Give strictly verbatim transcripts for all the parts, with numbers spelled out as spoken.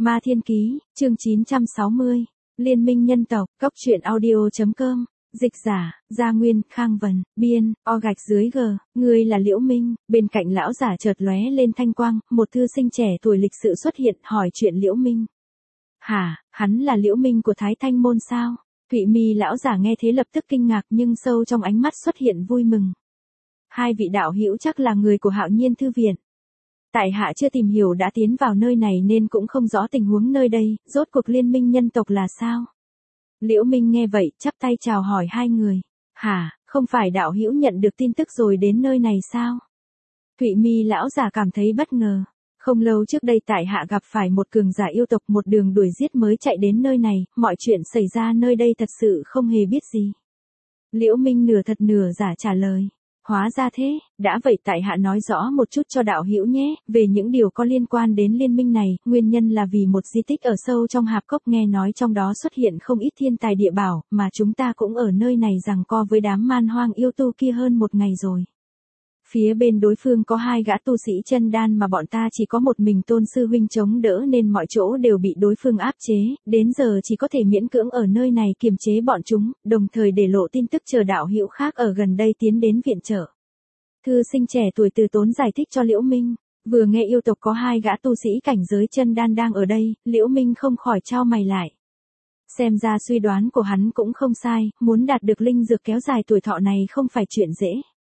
Ma Thiên Ký, chương chín trăm sáu mươi, Liên minh nhân tộc, Cốc truyện audio.com, dịch giả, Gia Nguyên, Khang Vân, biên, o gạch dưới g, người là Liễu Minh, bên cạnh lão giả chợt lóe lên thanh quang, một thư sinh trẻ tuổi lịch sự xuất hiện hỏi chuyện Liễu Minh. Hả, hắn là Liễu Minh của Thái Thanh Môn sao? Thụy Mi lão giả nghe thế lập tức kinh ngạc nhưng sâu trong ánh mắt xuất hiện vui mừng. Hai vị đạo hữu chắc là người của Hạo Nhiên Thư Viện. Tại hạ chưa tìm hiểu đã tiến vào nơi này nên cũng không rõ tình huống nơi đây, rốt cuộc liên minh nhân tộc là sao? Liễu Minh nghe vậy, chắp tay chào hỏi hai người. Hả, không phải đạo hữu nhận được tin tức rồi đến nơi này sao? Thụy Mi lão giả cảm thấy bất ngờ. Không lâu trước đây tại hạ gặp phải một cường giả yêu tộc một đường đuổi giết mới chạy đến nơi này, mọi chuyện xảy ra nơi đây thật sự không hề biết gì. Liễu Minh nửa thật nửa giả trả lời. Hóa ra thế, đã vậy tại hạ nói rõ một chút cho đạo hữu nhé, về những điều có liên quan đến liên minh này, nguyên nhân là vì một di tích ở sâu trong hạp cốc nghe nói trong đó xuất hiện không ít thiên tài địa bảo, mà chúng ta cũng ở nơi này giằng co với đám man hoang yêu tu kia hơn một ngày rồi. Phía bên đối phương có hai gã tu sĩ chân đan mà bọn ta chỉ có một mình Tôn sư huynh chống đỡ nên mọi chỗ đều bị đối phương áp chế, đến giờ chỉ có thể miễn cưỡng ở nơi này kiềm chế bọn chúng, đồng thời để lộ tin tức chờ đạo hữu khác ở gần đây tiến đến viện trợ. Thư sinh trẻ tuổi từ tốn giải thích cho Liễu Minh, vừa nghe yêu tộc có hai gã tu sĩ cảnh giới chân đan đang ở đây, Liễu Minh không khỏi chau mày lại. Xem ra suy đoán của hắn cũng không sai, muốn đạt được linh dược kéo dài tuổi thọ này không phải chuyện dễ.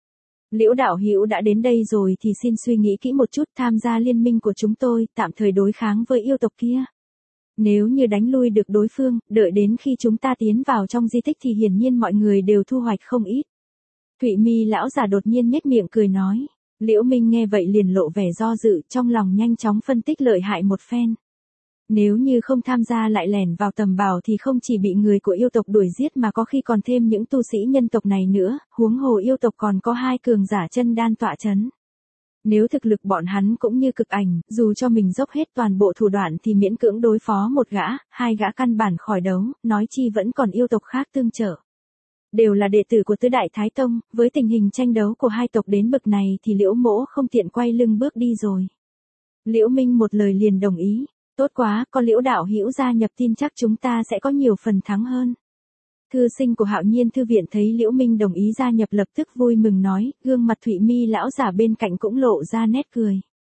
Liễu đạo hữu đã đến đây rồi thì xin suy nghĩ kỹ một chút tham gia liên minh của chúng tôi, tạm thời đối kháng với yêu tộc kia. Nếu như đánh lui được đối phương, đợi đến khi chúng ta tiến vào trong di tích thì hiển nhiên mọi người đều thu hoạch không ít. Thụy Mi lão giả đột nhiên nhếch miệng cười nói. Liễu Minh nghe vậy liền lộ vẻ do dự, trong lòng nhanh chóng phân tích lợi hại một phen. Nếu như không tham gia lại lẻn vào tầm bảo thì không chỉ bị người của yêu tộc đuổi giết mà có khi còn thêm những tu sĩ nhân tộc này nữa, huống hồ yêu tộc còn có hai cường giả chân đan tọa chấn. Nếu thực lực bọn hắn cũng như cực ảnh, dù cho mình dốc hết toàn bộ thủ đoạn thì miễn cưỡng đối phó một gã, hai gã căn bản khỏi đấu, nói chi vẫn còn yêu tộc khác tương trợ. Đều là đệ tử của Tứ Đại Thái Tông, với tình hình tranh đấu của hai tộc đến bậc này thì Liễu Mỗ không tiện quay lưng bước đi rồi. Liễu Minh một lời liền đồng ý. Tốt quá, có Liễu đạo hữu gia nhập tin chắc chúng ta sẽ có nhiều phần thắng hơn. Thư sinh của Hạo Nhiên Thư Viện thấy Liễu Minh đồng ý gia nhập lập tức vui mừng nói, gương mặt Thụy Mi lão giả bên cạnh cũng lộ ra nét cười.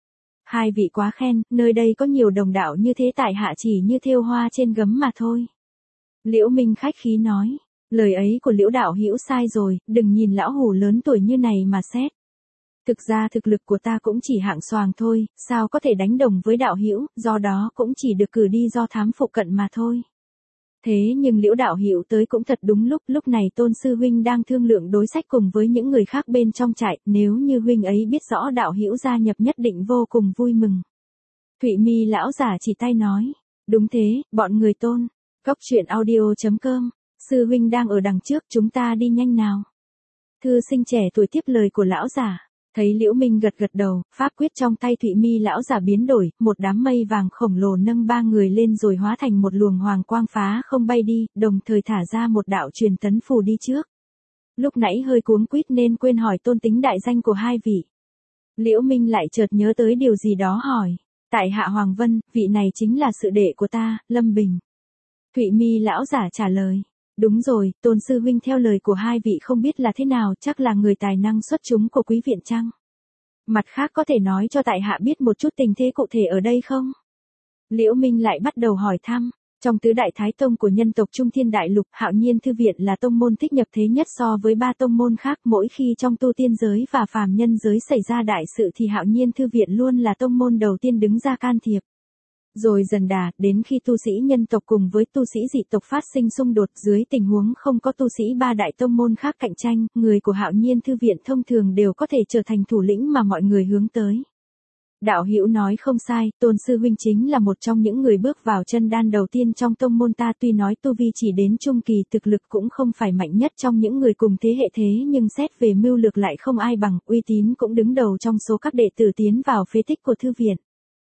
Hai vị quá khen, nơi đây có nhiều đồng đạo như thế tại hạ chỉ như thêu hoa trên gấm mà thôi. Liễu Minh khách khí nói, lời ấy của Liễu đạo hữu sai rồi, đừng nhìn lão hủ lớn tuổi như này mà xét. Thực ra thực lực của ta cũng chỉ hạng xoàng thôi, sao có thể đánh đồng với đạo hữu, do đó cũng chỉ được cử đi do thám phụ cận mà thôi. Thế nhưng Liễu đạo hữu tới cũng thật đúng lúc, lúc này Tôn sư huynh đang thương lượng đối sách cùng với những người khác bên trong trại, nếu như huynh ấy biết rõ đạo hữu gia nhập nhất định vô cùng vui mừng. Thụy Mi lão giả chỉ tay nói, đúng thế, bọn người Tôn. Cốc truyện audio.com, sư huynh đang ở đằng trước, chúng ta đi nhanh nào. Thư sinh trẻ tuổi tiếp lời của lão giả. Thấy Liễu Minh gật gật đầu, pháp quyết trong tay Thụy Mi lão giả biến đổi, một đám mây vàng khổng lồ nâng ba người lên rồi hóa thành một luồng hoàng quang phá không bay đi, đồng thời thả ra một đạo truyền tấn phù đi trước. Lúc nãy hơi cuống quýt nên quên hỏi tôn tính đại danh của hai vị. Liễu Minh lại chợt nhớ tới điều gì đó hỏi. Tại hạ Hoàng Vân, vị này chính là sự đệ của ta, Lâm Bình. Thụy Mi lão giả trả lời. Đúng rồi, Tôn sư huynh theo lời của hai vị không biết là thế nào, chắc là người tài năng xuất chúng của quý viện chăng? Mặt khác có thể nói cho tại hạ biết một chút tình thế cụ thể ở đây không? Liễu Minh lại bắt đầu hỏi thăm, trong Tứ Đại Thái Tông của nhân tộc Trung Thiên Đại Lục, Hạo Nhiên Thư Viện là tông môn thích nhập thế nhất so với ba tông môn khác, mỗi khi trong tu tiên giới và phàm nhân giới xảy ra đại sự thì Hạo Nhiên Thư Viện luôn là tông môn đầu tiên đứng ra can thiệp. Rồi dần đà, đến khi tu sĩ nhân tộc cùng với tu sĩ dị tộc phát sinh xung đột dưới tình huống không có tu sĩ ba đại tông môn khác cạnh tranh, người của Hạo Nhiên Thư Viện thông thường đều có thể trở thành thủ lĩnh mà mọi người hướng tới. Đạo hữu nói không sai, Tôn sư huynh chính là một trong những người bước vào chân đan đầu tiên trong tông môn ta, tuy nói tu vi chỉ đến trung kỳ, thực lực cũng không phải mạnh nhất trong những người cùng thế hệ thế nhưng xét về mưu lược lại không ai bằng, uy tín cũng đứng đầu trong số các đệ tử tiến vào phế tích của thư viện.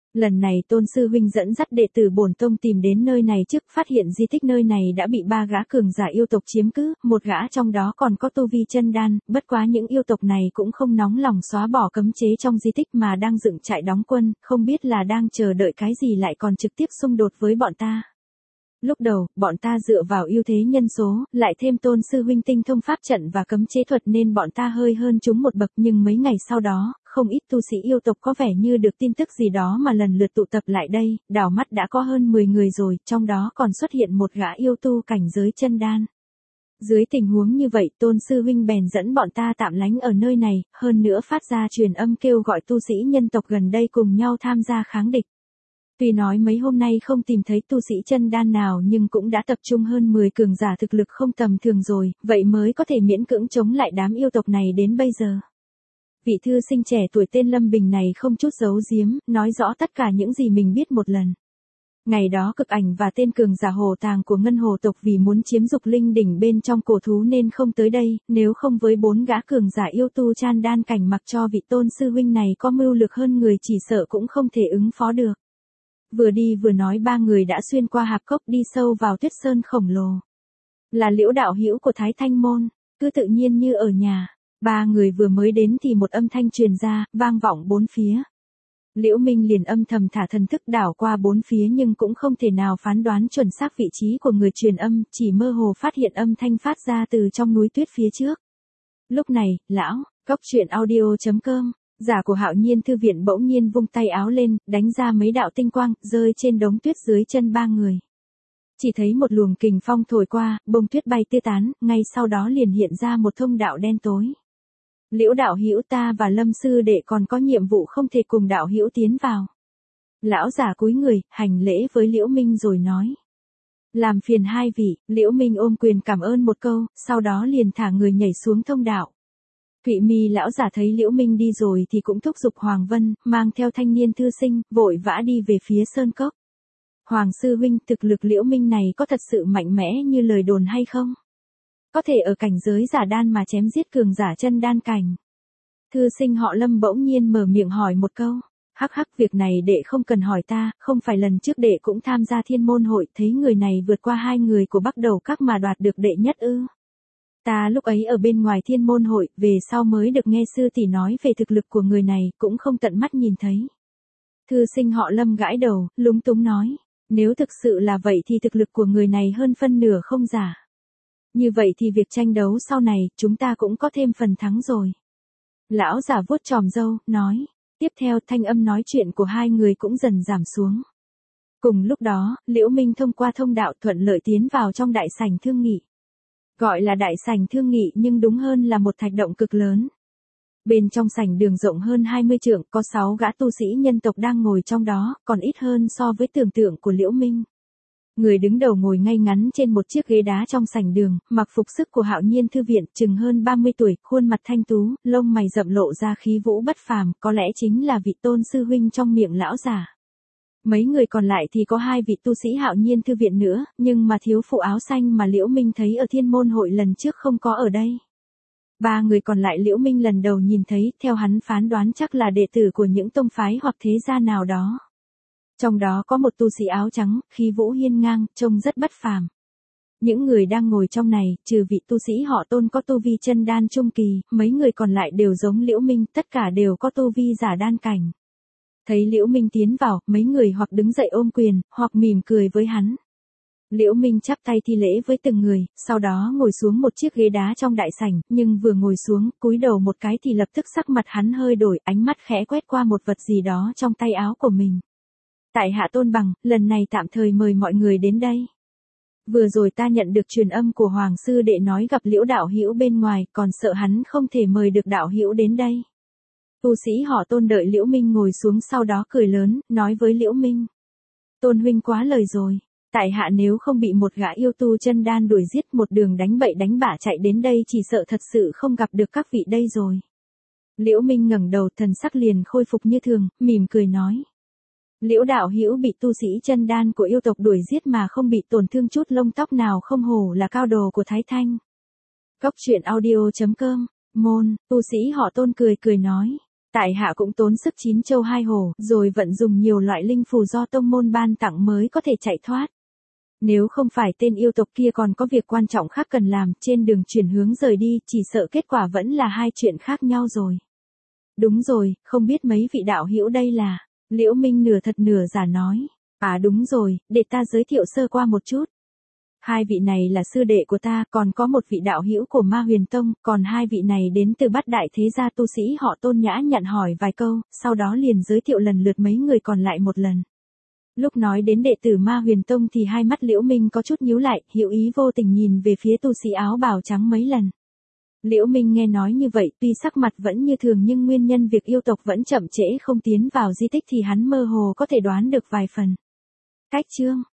Lần này Tôn sư huynh dẫn dắt đệ tử bổn tông tìm đến nơi này trước, phát hiện di tích nơi này đã bị ba gã cường giả yêu tộc chiếm cứ, một gã trong đó còn có tu vi chân đan, bất quá những yêu tộc này cũng không nóng lòng xóa bỏ cấm chế trong di tích mà đang dựng trại đóng quân, không biết là đang chờ đợi cái gì lại còn trực tiếp xung đột với bọn ta. Lúc đầu, bọn ta dựa vào ưu thế nhân số, lại thêm Tôn sư huynh tinh thông pháp trận và cấm chế thuật nên bọn ta hơi hơn chúng một bậc, nhưng mấy ngày sau đó, không ít tu sĩ yêu tộc có vẻ như được tin tức gì đó mà lần lượt tụ tập lại đây, đảo mắt đã có hơn mười người rồi, trong đó còn xuất hiện một gã yêu tu cảnh giới chân đan. Dưới tình huống như vậy, Tôn sư huynh bèn dẫn bọn ta tạm lánh ở nơi này, hơn nữa phát ra truyền âm kêu gọi tu sĩ nhân tộc gần đây cùng nhau tham gia kháng địch. Tuy nói mấy hôm nay không tìm thấy tu sĩ chân đan nào nhưng cũng đã tập trung hơn mười cường giả thực lực không tầm thường rồi, vậy mới có thể miễn cưỡng chống lại đám yêu tộc này đến bây giờ. Vị thư sinh trẻ tuổi tên Lâm Bình này không chút giấu giếm, nói rõ tất cả những gì mình biết một lần. Ngày đó Cực Ảnh và tên cường giả hồ tàng của Ngân Hồ tộc vì muốn chiếm dục linh đỉnh bên trong cổ thú nên không tới đây, nếu không với bốn gã cường giả yêu tu chan đan cảnh mặc cho vị Tôn sư huynh này có mưu lược hơn người chỉ sợ cũng không thể ứng phó được. Vừa đi vừa nói ba người đã xuyên qua hạp cốc đi sâu vào tuyết sơn khổng lồ. Là Liễu đạo hữu của Thái Thanh Môn, cứ tự nhiên như ở nhà. Ba người vừa mới đến thì một âm thanh truyền ra, vang vọng bốn phía. Liễu Minh liền âm thầm thả thần thức đảo qua bốn phía nhưng cũng không thể nào phán đoán chuẩn xác vị trí của người truyền âm, chỉ mơ hồ phát hiện âm thanh phát ra từ trong núi tuyết phía trước. Lúc này, lão, cốc truyện audio chấm com, giả của Hạo Nhiên thư viện bỗng nhiên vung tay áo lên, đánh ra mấy đạo tinh quang, rơi trên đống tuyết dưới chân ba người. Chỉ thấy một luồng kình phong thổi qua, bông tuyết bay tứ tán, ngay sau đó liền hiện ra một thông đạo đen tối. Liễu đạo hữu, ta và Lâm sư đệ còn có nhiệm vụ không thể cùng đạo hữu tiến vào. Lão giả cúi người, hành lễ với Liễu Minh rồi nói. Làm phiền hai vị, Liễu Minh ôm quyền cảm ơn một câu, sau đó liền thả người nhảy xuống thông đạo. Thụy Mi lão giả thấy Liễu Minh đi rồi thì cũng thúc giục Hoàng Vân, mang theo thanh niên thư sinh, vội vã đi về phía sơn cốc. Hoàng sư huynh, thực lực Liễu Minh này có thật sự mạnh mẽ như lời đồn hay không? Có thể ở cảnh giới giả đan mà chém giết cường giả chân đan cảnh. Thư sinh họ Lâm bỗng nhiên mở miệng hỏi một câu. Hắc hắc, việc này đệ không cần hỏi ta, không phải lần trước đệ cũng tham gia thiên môn hội, thấy người này vượt qua hai người của Bắc Đầu Các mà đoạt được đệ nhất ư? Ta lúc ấy ở bên ngoài thiên môn hội, về sau mới được nghe sư tỷ nói về thực lực của người này, cũng không tận mắt nhìn thấy. Thư sinh họ Lâm gãi đầu, lúng túng nói. Nếu thực sự là vậy thì thực lực của người này hơn phân nửa không giả. Như vậy thì việc tranh đấu sau này, chúng ta cũng có thêm phần thắng rồi. Lão giả vuốt chòm râu, nói. Tiếp theo thanh âm nói chuyện của hai người cũng dần giảm xuống. Cùng lúc đó, Liễu Minh thông qua thông đạo thuận lợi tiến vào trong đại sảnh thương nghị. Gọi là đại sảnh thương nghị nhưng đúng hơn là một thạch động cực lớn. Bên trong sảnh đường rộng hơn hai mươi trượng, có sáu gã tu sĩ nhân tộc đang ngồi trong đó, còn ít hơn so với tưởng tượng của Liễu Minh. Người đứng đầu ngồi ngay ngắn trên một chiếc ghế đá trong sảnh đường, mặc phục sức của Hạo Nhiên thư viện, chừng hơn ba mươi tuổi, khuôn mặt thanh tú, lông mày rậm lộ ra khí vũ bất phàm, có lẽ chính là vị Tôn sư huynh trong miệng lão giả. Mấy người còn lại thì có hai vị tu sĩ Hạo Nhiên thư viện nữa, nhưng mà thiếu phụ áo xanh mà Liễu Minh thấy ở thiên môn hội lần trước không có ở đây. Ba người còn lại Liễu Minh lần đầu nhìn thấy, theo hắn phán đoán chắc là đệ tử của những tông phái hoặc thế gia nào đó. Trong đó có một tu sĩ áo trắng, khí vũ hiên ngang, trông rất bất phàm. Những người đang ngồi trong này, trừ vị tu sĩ họ Tôn có tu vi chân đan trung kỳ, mấy người còn lại đều giống Liễu Minh, tất cả đều có tu vi giả đan cảnh. Thấy Liễu Minh tiến vào, mấy người hoặc đứng dậy ôm quyền, hoặc mỉm cười với hắn. Liễu Minh chắp tay thi lễ với từng người, sau đó ngồi xuống một chiếc ghế đá trong đại sảnh, nhưng vừa ngồi xuống, cúi đầu một cái thì lập tức sắc mặt hắn hơi đổi, ánh mắt khẽ quét qua một vật gì đó trong tay áo của mình. Tại hạ Tôn Bằng, lần này tạm thời mời mọi người đến đây. Vừa rồi ta nhận được truyền âm của Hoàng sư đệ nói gặp Liễu đạo hữu bên ngoài, còn sợ hắn không thể mời được đạo hữu đến đây. Tu sĩ họ Tôn đợi Liễu Minh ngồi xuống sau đó cười lớn, nói với Liễu Minh. Tôn huynh quá lời rồi. Tại hạ nếu không bị một gã yêu tu chân đan đuổi giết một đường đánh bậy đánh bạ chạy đến đây chỉ sợ thật sự không gặp được các vị đây rồi. Liễu Minh ngẩng đầu, thần sắc liền khôi phục như thường, mỉm cười nói. Liễu đạo hữu bị tu sĩ chân đan của yêu tộc đuổi giết mà không bị tổn thương chút lông tóc nào, không hổ là cao đồ của Thái Thanh. Cốc truyện audio chấm com, môn, tu sĩ họ Tôn cười cười nói. Tại hạ cũng tốn sức chín châu hai hổ, rồi vận dùng nhiều loại linh phù do tông môn ban tặng mới có thể chạy thoát. Nếu không phải tên yêu tộc kia còn có việc quan trọng khác cần làm, trên đường chuyển hướng rời đi, chỉ sợ kết quả vẫn là hai chuyện khác nhau rồi. Đúng rồi, không biết mấy vị đạo hữu đây là... Liễu Minh nửa thật nửa giả nói. À đúng rồi, để ta giới thiệu sơ qua một chút. Hai vị này là sư đệ của ta, còn có một vị đạo hữu của Ma Huyền Tông, còn hai vị này đến từ Bát Đại thế gia tu sĩ họ Tôn nhã nhặn hỏi vài câu, sau đó liền giới thiệu lần lượt mấy người còn lại một lần. Lúc nói đến đệ tử Ma Huyền Tông thì hai mắt Liễu Minh có chút nhíu lại, hữu ý vô tình nhìn về phía tu sĩ áo bào trắng mấy lần. Liễu Minh nghe nói như vậy, tuy sắc mặt vẫn như thường nhưng nguyên nhân việc yêu tộc vẫn chậm trễ không tiến vào di tích thì hắn mơ hồ có thể đoán được vài phần. Cách chương